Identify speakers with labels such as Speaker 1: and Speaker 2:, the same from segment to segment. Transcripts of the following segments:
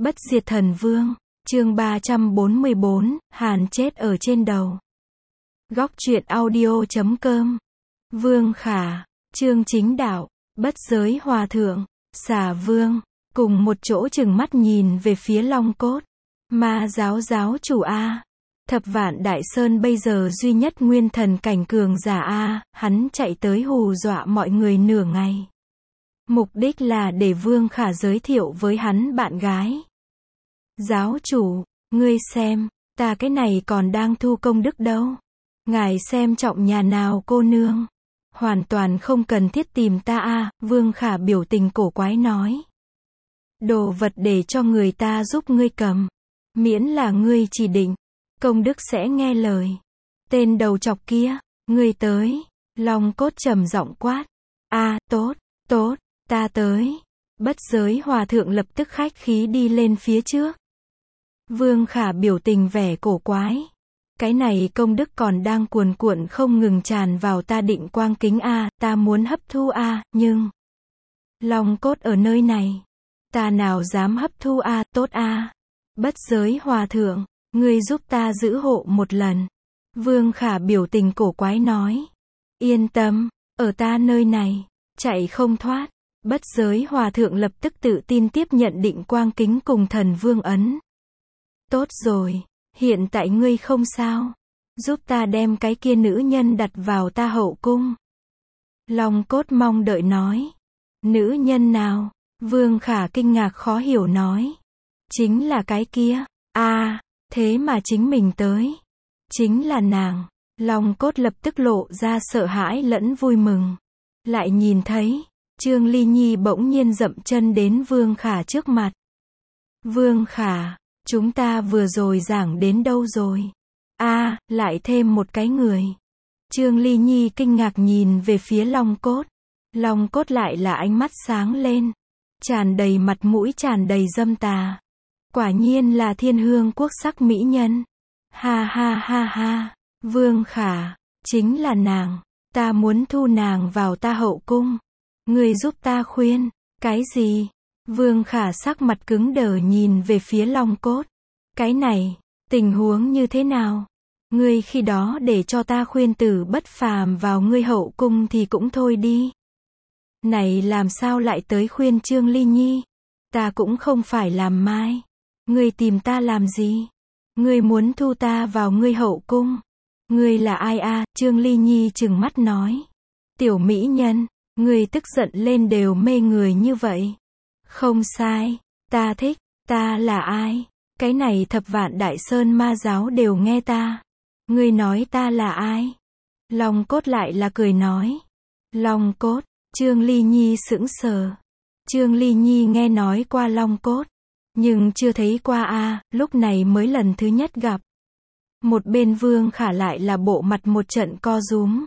Speaker 1: Bất diệt thần vương, chương 344, Hàn chết ở trên đầu. Góc truyện audio.com. Vương Khả, Trương Chính Đạo, Bất Giới Hòa Thượng, Xà Vương, cùng một chỗ chừng mắt nhìn về phía Long Cốt. Ma giáo giáo chủ A. Thập Vạn Đại Sơn bây giờ duy nhất nguyên thần cảnh cường giả A, hắn chạy tới hù dọa mọi người nửa ngày. Mục đích là để Vương Khả giới thiệu với hắn bạn gái. Giáo chủ, ngươi xem, ta cái này còn đang thu công đức đâu. Ngài xem trọng nhà nào cô nương. Hoàn toàn không cần thiết tìm ta a. Vương Khả biểu tình cổ quái nói. Đồ vật để cho người ta giúp ngươi cầm. Miễn là ngươi chỉ định, công đức sẽ nghe lời. Tên đầu chọc kia, ngươi tới. Long Cốt trầm giọng quát. A, tốt, tốt, ta tới. Bất Giới Hòa Thượng lập tức khách khí đi lên phía trước. Vương Khả biểu tình vẻ cổ quái. Cái này công đức còn đang cuồn cuộn không ngừng tràn vào ta định quang kính a, ta muốn hấp thu a, nhưng Long Cốt ở nơi này, ta nào dám hấp thu a, tốt a. Bất Giới Hòa Thượng, ngươi giúp ta giữ hộ một lần. Vương Khả biểu tình cổ quái nói. Yên tâm, ở ta nơi này, chạy không thoát. Bất Giới Hòa Thượng lập tức tự tin tiếp nhận định quang kính cùng thần vương ấn. Tốt rồi, hiện tại ngươi không sao. Giúp ta đem cái kia nữ nhân đặt vào ta hậu cung. Long Cốt mong đợi nói. Nữ nhân nào? Vương Khả kinh ngạc khó hiểu nói. Chính là cái kia. A, thế mà chính mình tới. Chính là nàng. Long Cốt lập tức lộ ra sợ hãi lẫn vui mừng. Lại nhìn thấy, Trương Ly Nhi bỗng nhiên dậm chân đến Vương Khả trước mặt. Vương Khả, chúng ta vừa rồi giảng đến đâu rồi? A, lại thêm một cái người. Trương Ly Nhi kinh ngạc nhìn về phía Long Cốt. Long Cốt lại là ánh mắt sáng lên. Tràn đầy mặt mũi tràn đầy dâm tà. Quả nhiên là Thiên Hương quốc sắc mỹ nhân. Ha ha ha ha. Vương Khả, chính là nàng. Ta muốn thu nàng vào ta hậu cung. Ngươi giúp ta khuyên. Cái gì? Vương Khả sắc mặt cứng đờ nhìn về phía Long Cốt. Cái này, tình huống như thế nào? Ngươi khi đó để cho ta khuyên Tử Bất Phàm vào ngươi hậu cung thì cũng thôi đi. Này làm sao lại tới khuyên Trương Ly Nhi? Ta cũng không phải làm mai. Ngươi tìm ta làm gì? Ngươi muốn thu ta vào ngươi hậu cung? Ngươi là ai a? Trương Ly Nhi trừng mắt nói. Tiểu mỹ nhân, ngươi tức giận lên đều mê người như vậy. Không sai, ta thích, ta là ai? Cái này Thập Vạn Đại Sơn ma giáo đều nghe ta. Ngươi nói ta là ai? Long Cốt lại là cười nói. Long Cốt, Trương Ly Nhi sững sờ. Trương Ly Nhi nghe nói qua Long Cốt, nhưng chưa thấy qua a, lúc này mới lần thứ nhất gặp. Một bên Vương Khả lại là bộ mặt một trận co rúm.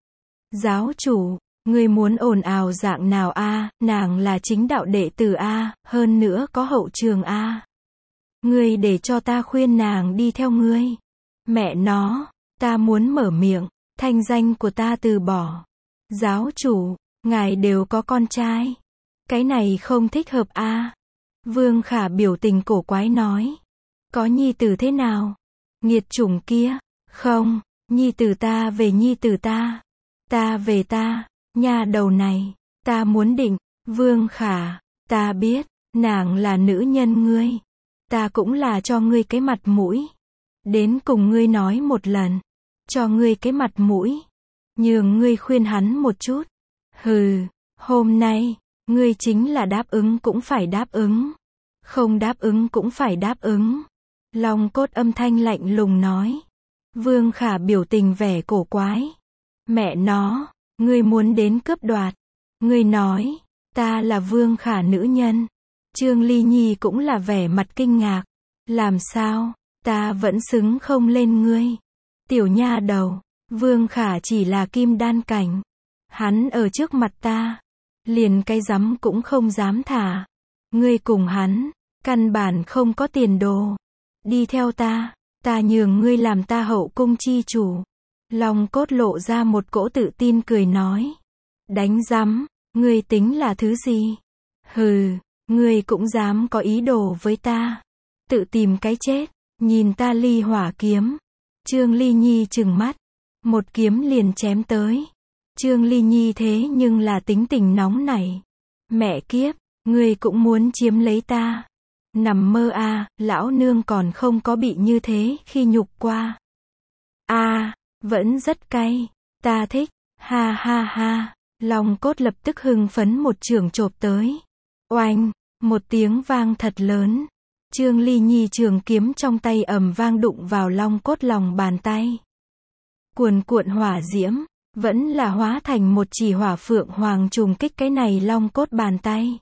Speaker 1: Giáo chủ, ngươi muốn ồn ào dạng nào a? Nàng là chính đạo đệ tử a, hơn nữa có hậu trường a. Ngươi để cho ta khuyên nàng đi theo ngươi. Mẹ nó, ta muốn mở miệng, thanh danh của ta từ bỏ. Giáo chủ, ngài đều có con trai. Cái này không thích hợp a. Vương Khả biểu tình cổ quái nói. Có nhi tử thế nào? Nghiệt chủng kia. Không, nhi tử ta về nhi tử ta. Ta về ta. Nha đầu này, ta muốn định. Vương Khả, ta biết, nàng là nữ nhân ngươi. Ta cũng là cho ngươi cái mặt mũi. Đến cùng ngươi nói một lần. Cho ngươi cái mặt mũi. Nhường ngươi khuyên hắn một chút. Hừ, hôm nay, ngươi chính là đáp ứng cũng phải đáp ứng. Không đáp ứng cũng phải đáp ứng. Long Cốt âm thanh lạnh lùng nói. Vương Khả biểu tình vẻ cổ quái. Mẹ nó, ngươi muốn đến cướp đoạt. Ngươi nói, ta là Vương Khả nữ nhân. Trương Ly Nhi cũng là vẻ mặt kinh ngạc. Làm sao, ta vẫn xứng không lên ngươi. Tiểu nha đầu, Vương Khả chỉ là kim đan cảnh. Hắn ở trước mặt ta, liền cái rắm cũng không dám thả. Ngươi cùng hắn, căn bản không có tiền đồ. Đi theo ta, ta nhường ngươi làm ta hậu cung chi chủ. Long Cốt lộ ra một cỗ tự tin cười nói. Đánh rắm, ngươi tính là thứ gì? Hừ, Ngươi cũng dám có ý đồ với ta. Tự tìm cái chết. Nhìn ta ly hỏa kiếm. Trương Ly Nhi trừng mắt. Một kiếm liền chém tới. Trương Ly Nhi thế nhưng là tính tình nóng nảy. Mẹ kiếp, ngươi cũng muốn chiếm lấy ta. Nằm mơ a, lão nương còn không có bị như thế khi nhục qua. Vẫn rất cay. Ta thích. Ha ha ha. Long cốt lập tức hưng phấn một chưởng chộp tới. Oanh, một tiếng vang thật lớn. Trương Ly Nhi trường kiếm trong tay ầm vang đụng vào long cốt lòng bàn tay. Cuồn cuộn hỏa diễm, vẫn là hóa thành một chỉ hỏa phượng hoàng trùng kích cái này long cốt bàn tay.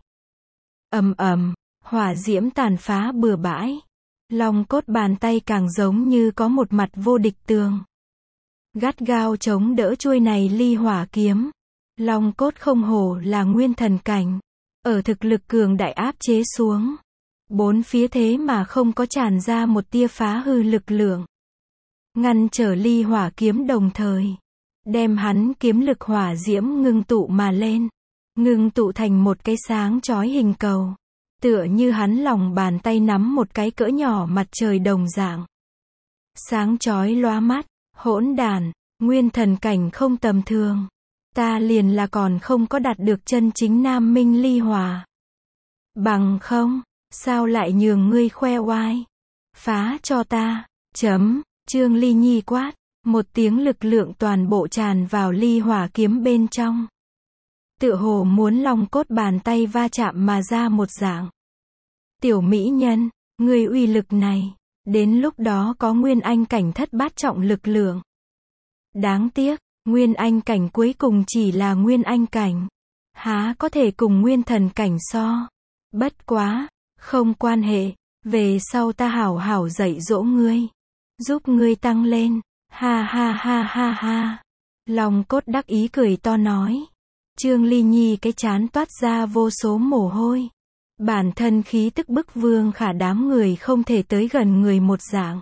Speaker 1: Ầm ầm, hỏa diễm tàn phá bừa bãi. Long cốt bàn tay càng giống như có một mặt vô địch tường. Gắt gao chống đỡ chuôi này ly hỏa kiếm. Long cốt không hổ là nguyên thần cảnh. Ở thực lực cường đại áp chế xuống. Bốn phía thế mà không có tràn ra một tia phá hư lực lượng. Ngăn trở ly hỏa kiếm đồng thời. Đem hắn kiếm lực hỏa diễm ngưng tụ mà lên. Ngưng tụ thành một cái sáng chói hình cầu. Tựa như hắn lòng bàn tay nắm một cái cỡ nhỏ mặt trời đồng dạng. Sáng chói lóa mắt, hỗn đản, nguyên thần cảnh không tầm thường. Ta liền là còn không có đạt được chân chính nam minh ly hỏa. Bằng không, sao lại nhường ngươi khoe oai? Phá cho ta. Trương Ly Nhi quát. Một tiếng lực lượng toàn bộ tràn vào ly hỏa kiếm bên trong. Tựa hồ muốn long cốt bàn tay va chạm mà ra một dạng. Tiểu mỹ nhân, ngươi uy lực này, đến lúc đó có nguyên anh cảnh thất bát trọng lực lượng. Đáng tiếc, nguyên anh cảnh cuối cùng chỉ là nguyên anh cảnh. Há có thể cùng nguyên thần cảnh so. Bất quá, không quan hệ, về sau ta hảo hảo dạy dỗ ngươi. Giúp ngươi tăng lên. Ha ha ha ha ha. Long cốt đắc ý cười to nói. Trương Ly Nhi cái trán toát ra vô số mồ hôi. Bản thân khí tức bức Vương Khả đám người không thể tới gần người một dạng.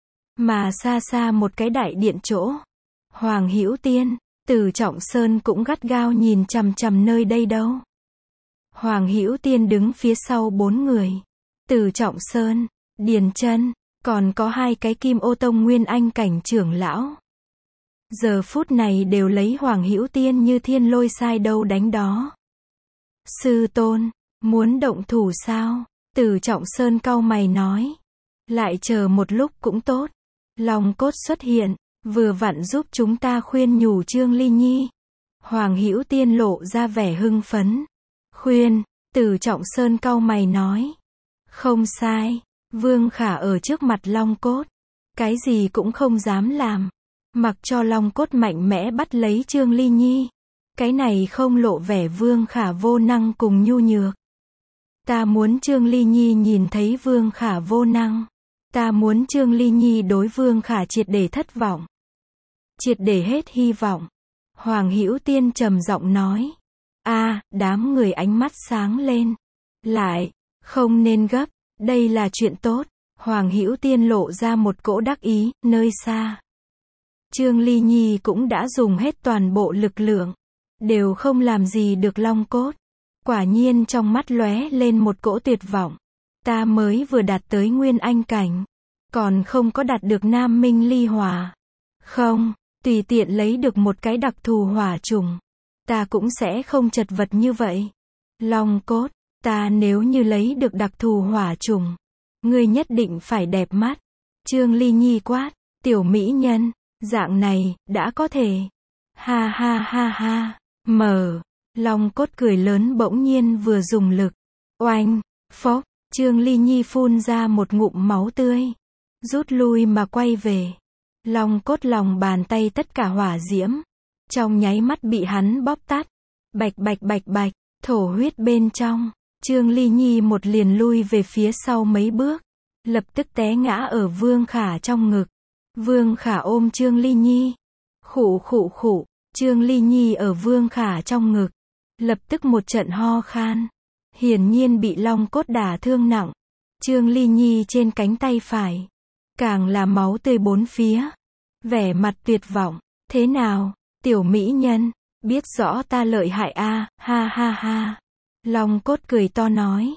Speaker 1: Mà xa xa một cái đại điện chỗ. Hoàng Hữu Tiên, Từ Trọng Sơn cũng gắt gao nhìn chằm chằm nơi đây đâu. Hoàng Hữu Tiên đứng phía sau 4 người. Từ Trọng Sơn, Điền Chân, còn có 2 cái Kim Ô Tông nguyên anh cảnh trưởng lão. Giờ phút này đều lấy Hoàng Hữu Tiên như thiên lôi sai đâu đánh đó. Sư tôn, muốn động thủ sao? Từ Trọng Sơn cau mày nói. Lại chờ một lúc cũng tốt. Long cốt xuất hiện, vừa vặn giúp chúng ta khuyên nhủ Trương Ly Nhi. Hoàng Hữu Tiên lộ ra vẻ hưng phấn. Khuyên, Từ Trọng Sơn cau mày nói. Không sai, Vương Khả ở trước mặt Long cốt. Cái gì cũng không dám làm. Mặc cho Long cốt mạnh mẽ bắt lấy Trương Ly Nhi. Cái này không lộ vẻ Vương Khả vô năng cùng nhu nhược. Ta muốn Trương Ly Nhi nhìn thấy Vương Khả vô năng. Ta muốn Trương Ly Nhi đối Vương Khả triệt để thất vọng. Triệt để hết hy vọng. Hoàng Hữu Tiên trầm giọng nói. Đám người ánh mắt sáng lên. Lại, không nên gấp, đây là chuyện tốt. Hoàng Hữu Tiên lộ ra một cỗ đắc ý, nơi xa. Trương Ly Nhi cũng đã dùng hết toàn bộ lực lượng. Đều không làm gì được Long cốt. Quả nhiên trong mắt lóe lên một cỗ tuyệt vọng. Ta mới vừa đạt tới nguyên anh cảnh. Còn không có đạt được nam minh ly hỏa. Không, tùy tiện lấy được một cái đặc thù hỏa trùng. Ta cũng sẽ không chật vật như vậy. Long cốt, ta nếu như lấy được đặc thù hỏa trùng. Ngươi nhất định phải đẹp mắt. Trương Ly Nhi quát, tiểu mỹ nhân, dạng này, đã có thể. Ha ha ha ha, Long cốt cười lớn bỗng nhiên vừa dùng lực. Oanh, phốc, Trương Ly Nhi phun ra một ngụm máu tươi. Rút lui mà quay về. Long cốt lòng bàn tay tất cả hỏa diễm. Trong nháy mắt bị hắn bóp tắt. Bạch bạch bạch bạch, thổ huyết bên trong. Trương Ly Nhi một liền lui về phía sau mấy bước. Lập tức té ngã ở Vương Khả trong ngực. Vương Khả ôm Trương Ly Nhi. Khụ khụ khụ, Trương Ly Nhi ở Vương Khả trong ngực. Lập tức một trận ho khan. Hiển nhiên bị Long cốt đả thương nặng. Trương Ly Nhi trên cánh tay phải. Càng là máu tươi bốn phía. Vẻ mặt tuyệt vọng. Thế nào, tiểu mỹ nhân, biết rõ ta lợi hại ha ha ha. Long cốt cười to nói.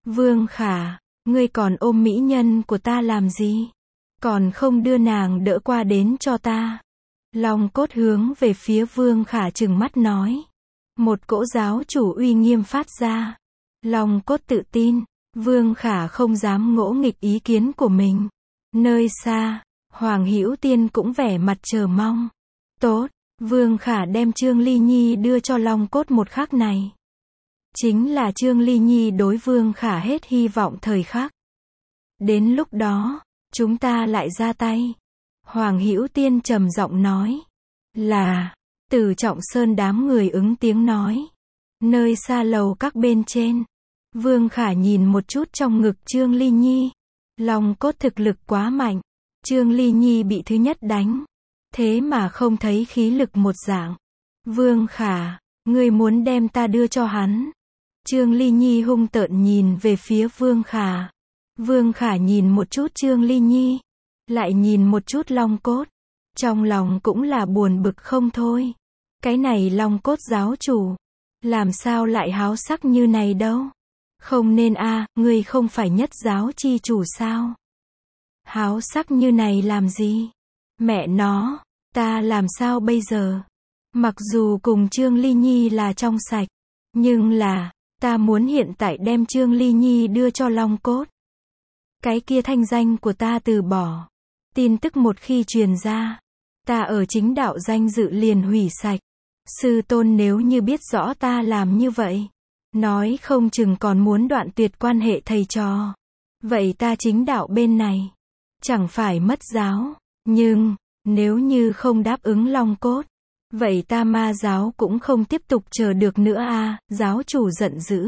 Speaker 1: Vương Khả, ngươi còn ôm mỹ nhân của ta làm gì? Còn không đưa nàng đỡ qua đến cho ta. Long Cốt hướng về phía Vương Khả trừng mắt nói. Một cỗ giáo chủ uy nghiêm phát ra. Long Cốt tự tin, Vương Khả không dám ngỗ nghịch ý kiến của mình. Nơi xa, Hoàng Hữu Tiên cũng vẻ mặt chờ mong. Tốt, Vương Khả đem Trương Ly Nhi đưa cho Long Cốt một khắc này. Chính là Trương Ly Nhi đối Vương Khả hết hy vọng thời khắc. Đến lúc đó, chúng ta lại ra tay. Hoàng Hữu Tiên trầm giọng nói. Là, Từ Trọng Sơn đám người ứng tiếng nói. Nơi xa lầu các bên trên. Vương Khả nhìn một chút trong ngực Trương Ly Nhi. Long Cốt thực lực quá mạnh. Trương Ly Nhi bị thứ nhất đánh. Thế mà không thấy khí lực một dạng. Vương Khả, ngươi muốn đem ta đưa cho hắn. Trương Ly Nhi hung tợn nhìn về phía Vương Khả. Vương Khả nhìn một chút Trương Ly Nhi. Lại nhìn một chút Long Cốt. Trong lòng cũng là buồn bực không thôi. Cái này Long Cốt giáo chủ. Làm sao lại háo sắc như này đâu. Không nên a, ngươi không phải nhất giáo chi chủ sao? Háo sắc như này làm gì? Mẹ nó, ta làm sao bây giờ? Mặc dù cùng Trương Ly Nhi là trong sạch, nhưng là, ta muốn hiện tại đem Trương Ly Nhi đưa cho Long Cốt. Cái kia thanh danh của ta từ bỏ. Tin tức một khi truyền ra, ta ở chính đạo danh dự liền hủy sạch. Sư tôn nếu như biết rõ ta làm như vậy, nói không chừng còn muốn đoạn tuyệt quan hệ thầy trò. Vậy ta chính đạo bên này, chẳng phải mất giáo. Nhưng, nếu như không đáp ứng Long Cốt, vậy ta Ma giáo cũng không tiếp tục chờ được nữa a. Giáo chủ giận dữ.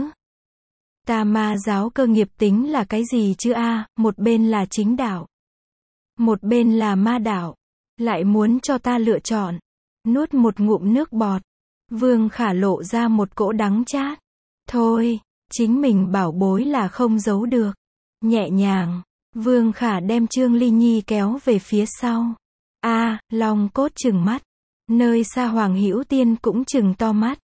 Speaker 1: Ta Ma giáo cơ nghiệp tính là cái gì chứ a? Một bên là chính đạo, một bên là ma đạo. Lại muốn cho ta lựa chọn. Nuốt một ngụm nước bọt. Vương Khả lộ ra một cỗ đắng chát. Thôi, chính mình bảo bối là không giấu được. Nhẹ nhàng, Vương Khả đem Trương Ly Nhi kéo về phía sau. A, Long Cốt trừng mắt. Nơi xa Hoàng Hữu Tiên cũng trừng to mắt.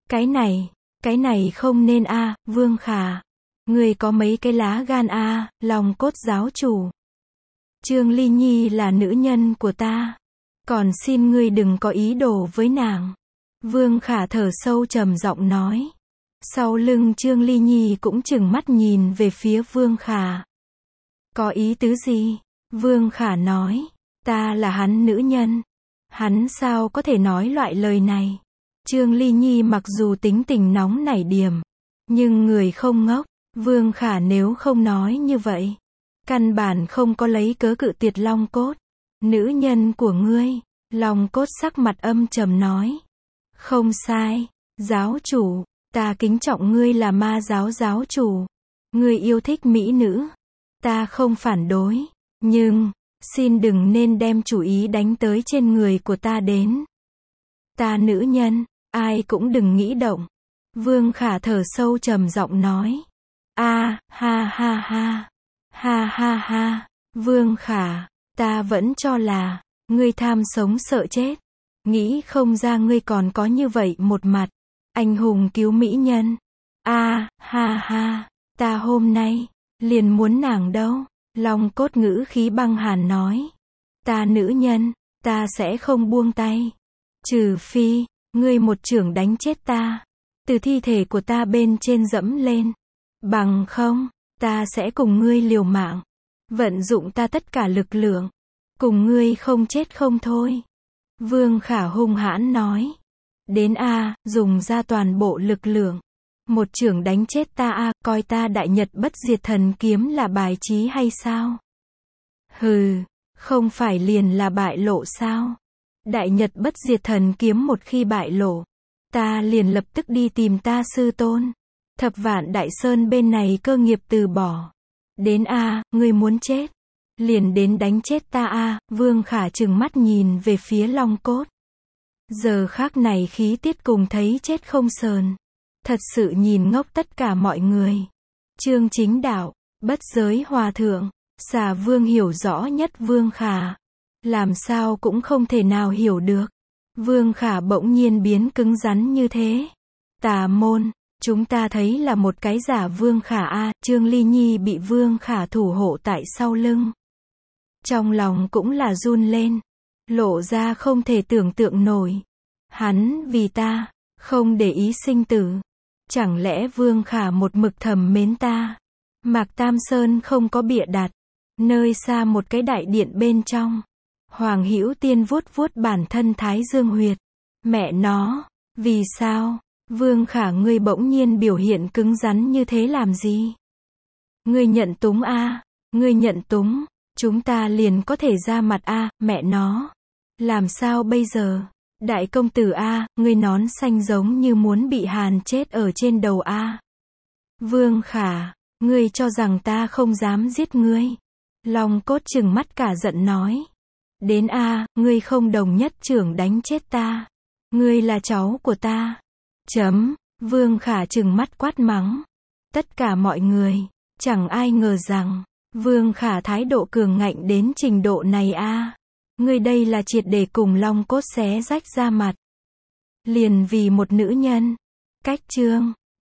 Speaker 1: Cái này không nên a, Vương Khả. Ngươi có mấy cái lá gan a, Long Cốt giáo chủ. Trương Ly Nhi là nữ nhân của ta. Còn xin ngươi đừng có ý đồ với nàng. Vương Khả thở sâu trầm giọng nói. Sau lưng Trương Ly Nhi cũng trừng mắt nhìn về phía Vương Khả. Có ý tứ gì? Vương Khả nói. Ta là hắn nữ nhân. Hắn sao có thể nói loại lời này? Trương Ly Nhi mặc dù tính tình nóng nảy điểm, nhưng người không ngốc. Vương Khả nếu không nói như vậy, căn bản không có lấy cớ cự tuyệt Long Cốt. Nữ nhân của ngươi. Long Cốt sắc mặt âm trầm nói. Không sai, giáo chủ, ta kính trọng ngươi là Ma giáo giáo chủ. Ngươi yêu thích mỹ nữ, ta không phản đối, nhưng, xin đừng nên đem chủ ý đánh tới trên người của ta đến. Ta nữ nhân, ai cũng đừng nghĩ động. Vương Khả thở sâu trầm giọng nói. A, ha ha ha, ha ha ha, Vương Khả, ta vẫn cho là, ngươi tham sống sợ chết. Nghĩ không ra ngươi còn có như vậy một mặt. Anh hùng cứu mỹ nhân. A, ha ha, ta hôm nay, liền muốn nàng đâu. Long Cốt ngữ khí băng hàn nói. Ta nữ nhân, ta sẽ không buông tay. Trừ phi, ngươi một chưởng đánh chết ta. Từ thi thể của ta bên trên dẫm lên. Bằng không, ta sẽ cùng ngươi liều mạng. Vận dụng ta tất cả lực lượng. Cùng ngươi không chết không thôi. Vương Khả hung hãn nói. Đến a, dùng ra toàn bộ lực lượng. Một chưởng đánh chết ta a, coi ta đại nhật bất diệt thần kiếm là bài trí hay sao? Hừ, không phải liền là bại lộ sao? Đại nhật bất diệt thần kiếm một khi bại lộ, ta liền lập tức đi tìm ta sư tôn. Thập Vạn Đại Sơn bên này cơ nghiệp từ bỏ. Đến a, ngươi muốn chết. Liền đến đánh chết ta a. Vương Khả trừng mắt nhìn về phía Long Cốt. Giờ khắc này khí tiết cùng thấy chết không sờn. Thật sự nhìn ngốc tất cả mọi người. Chương Chính Đạo, Bất Giới Hòa Thượng, Xà Vương hiểu rõ nhất Vương Khả. Làm sao cũng không thể nào hiểu được. Vương Khả bỗng nhiên biến cứng rắn như thế. Tà môn, Chúng ta thấy là một cái giả Vương Khả a, Trương Ly Nhi bị Vương Khả thủ hộ tại sau lưng. Trong lòng cũng là run lên, lộ ra không thể tưởng tượng nổi. Hắn vì ta, không để ý sinh tử. Chẳng lẽ Vương Khả một mực thầm mến ta? Mạc Tam Sơn không có bịa đặt. Nơi xa một cái đại điện bên trong, Hoàng Hữu Tiên vuốt vuốt bản thân Thái Dương huyệt. Mẹ nó, vì sao? Vương Khả ngươi bỗng nhiên biểu hiện cứng rắn như thế làm gì? Ngươi nhận túng a, ngươi nhận túng, chúng ta liền có thể ra mặt a, mẹ nó. Làm sao bây giờ? Đại công tử a, ngươi nón xanh giống như muốn bị hàn chết ở trên đầu a. Vương Khả, ngươi cho rằng ta không dám giết ngươi? Long Cốt trừng mắt cả giận nói. Đến a, ngươi không đồng nhất trưởng đánh chết ta. Ngươi là cháu của ta. Vương Khả trừng mắt quát mắng. Tất cả mọi người, chẳng ai ngờ rằng, Vương Khả thái độ cường ngạnh đến trình độ này a. Ngươi đây là triệt để cùng Long Cốt xé rách ra mặt. Liền vì một nữ nhân. Cách chương.